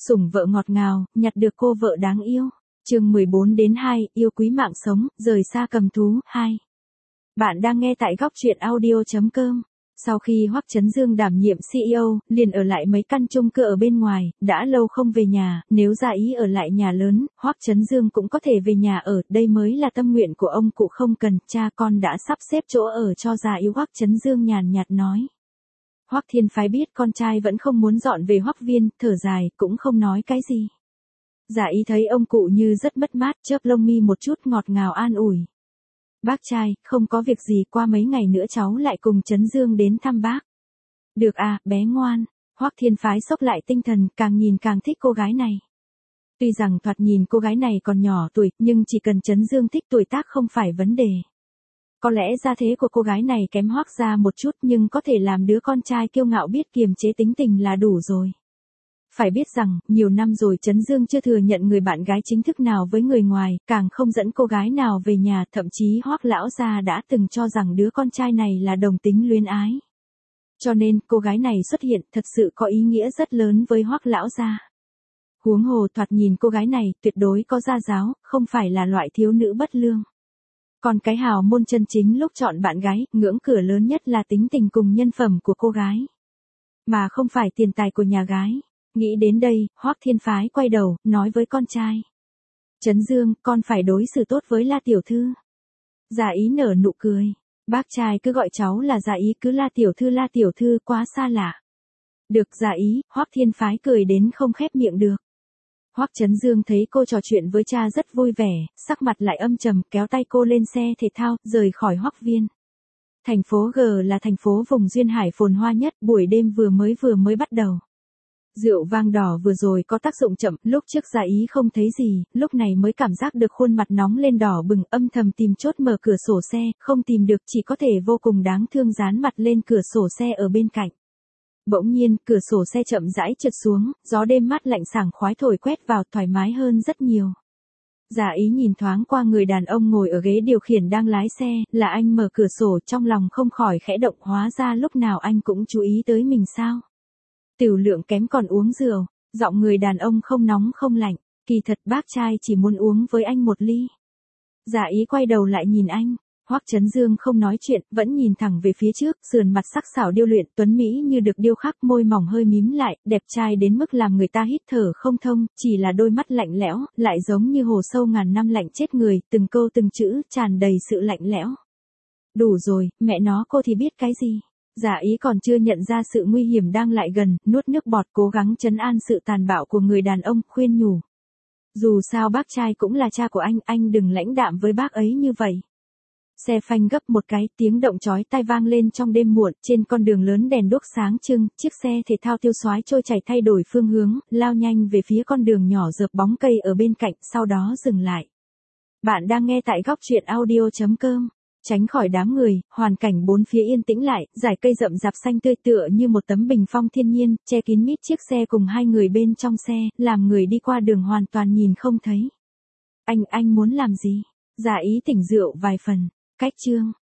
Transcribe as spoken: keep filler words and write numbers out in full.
Sủng vợ ngọt ngào, nhặt được cô vợ đáng yêu. Chương mười bốn đến hai, yêu quý mạng sống, rời xa cầm thú, hai. Bạn đang nghe tại góc truyện audio chấm com. Sau khi Hoắc Chấn Dương đảm nhiệm xê e ô, liền ở lại mấy căn chung cư ở bên ngoài, đã lâu không về nhà, nếu Gia Ý ở lại nhà lớn, Hoắc Chấn Dương cũng có thể về nhà ở, đây mới là tâm nguyện của ông cụ, không cần, cha con đã sắp xếp chỗ ở cho Gia Ý. Hoắc Chấn Dương nhàn nhạt nói. Hoắc Thiên Phái biết con trai vẫn không muốn dọn về Hoắc Viên, thở dài, cũng không nói cái gì. Gia Ý thấy ông cụ như rất mất mát, chớp lông mi một chút, ngọt ngào an ủi. Bác trai, không có việc gì, qua mấy ngày nữa cháu lại cùng Chấn Dương đến thăm bác. Được à, bé ngoan. Hoắc Thiên Phái xốc lại tinh thần, càng nhìn càng thích cô gái này. Tuy rằng thoạt nhìn cô gái này còn nhỏ tuổi, nhưng chỉ cần Chấn Dương thích, tuổi tác không phải vấn đề. Có lẽ gia thế của cô gái này kém Hoắc gia một chút, nhưng có thể làm đứa con trai kiêu ngạo biết kiềm chế tính tình là đủ rồi. Phải biết rằng, nhiều năm rồi Chấn Dương chưa thừa nhận người bạn gái chính thức nào với người ngoài, càng không dẫn cô gái nào về nhà, thậm chí Hoắc lão gia đã từng cho rằng đứa con trai này là đồng tính luyến ái. Cho nên, cô gái này xuất hiện thật sự có ý nghĩa rất lớn với Hoắc lão gia. Huống hồ thoạt nhìn cô gái này tuyệt đối có gia giáo, không phải là loại thiếu nữ bất lương. Còn cái hào môn chân chính lúc chọn bạn gái, ngưỡng cửa lớn nhất là tính tình cùng nhân phẩm của cô gái. Mà không phải tiền tài của nhà gái. Nghĩ đến đây, Hoắc Thiên Phái quay đầu, nói với con trai. Chấn Dương, con phải đối xử tốt với La tiểu thư. Gia Ý nở nụ cười. Bác trai cứ gọi cháu là Gia Ý, cứ La tiểu thư La tiểu thư quá xa lạ. Được Gia Ý, Hoắc Thiên Phái cười đến không khép miệng được. Hoắc Chấn Dương thấy cô trò chuyện với cha rất vui vẻ, sắc mặt lại âm trầm, kéo tay cô lên xe thể thao, rời khỏi Hoắc Viên. Thành phố G là thành phố vùng duyên hải phồn hoa nhất, buổi đêm vừa mới vừa mới bắt đầu. Rượu vang đỏ vừa rồi có tác dụng chậm, lúc trước Gia Ý không thấy gì, lúc này mới cảm giác được khuôn mặt nóng lên đỏ bừng, âm thầm tìm chốt mở cửa sổ xe, không tìm được, chỉ có thể vô cùng đáng thương dán mặt lên cửa sổ xe ở bên cạnh. Bỗng nhiên, cửa sổ xe chậm rãi trượt xuống, gió đêm mát lạnh sảng khoái thổi quét vào, thoải mái hơn rất nhiều. Gia Ý nhìn thoáng qua người đàn ông ngồi ở ghế điều khiển đang lái xe, là anh, mở cửa sổ, trong lòng không khỏi khẽ động, hóa ra lúc nào anh cũng chú ý tới mình sao. Tiểu lượng kém còn uống rượu, giọng người đàn ông không nóng không lạnh, kỳ thật bác trai chỉ muốn uống với anh một ly. Gia Ý quay đầu lại nhìn anh, Hoắc Chấn Dương không nói chuyện, vẫn nhìn thẳng về phía trước, sườn mặt sắc sảo điêu luyện, tuấn mỹ như được điêu khắc, môi mỏng hơi mím lại, đẹp trai đến mức làm người ta hít thở không thông, chỉ là đôi mắt lạnh lẽo, lại giống như hồ sâu ngàn năm lạnh chết người, từng câu từng chữ, tràn đầy sự lạnh lẽo. Đủ rồi, mẹ nó, cô thì biết cái gì. Gia Ý còn chưa nhận ra sự nguy hiểm đang lại gần, nuốt nước bọt cố gắng trấn an sự tàn bạo của người đàn ông, khuyên nhủ. Dù sao bác trai cũng là cha của anh, anh đừng lãnh đạm với bác ấy như vậy. Xe phanh gấp một cái, tiếng động chói tai vang lên trong đêm muộn, trên con đường lớn đèn đuốc sáng trưng, chiếc xe thể thao tiêu xoái trôi chảy thay đổi phương hướng, lao nhanh về phía con đường nhỏ dợp bóng cây ở bên cạnh, sau đó dừng lại. Bạn đang nghe tại góc truyện audio chấm com. Tránh khỏi đám người, hoàn cảnh bốn phía yên tĩnh lại, dải cây rậm rạp xanh tươi tựa như một tấm bình phong thiên nhiên, che kín mít chiếc xe cùng hai người bên trong xe, làm người đi qua đường hoàn toàn nhìn không thấy. Anh, anh muốn làm gì? Gia Ý tỉnh rượu vài phần. Cách chương.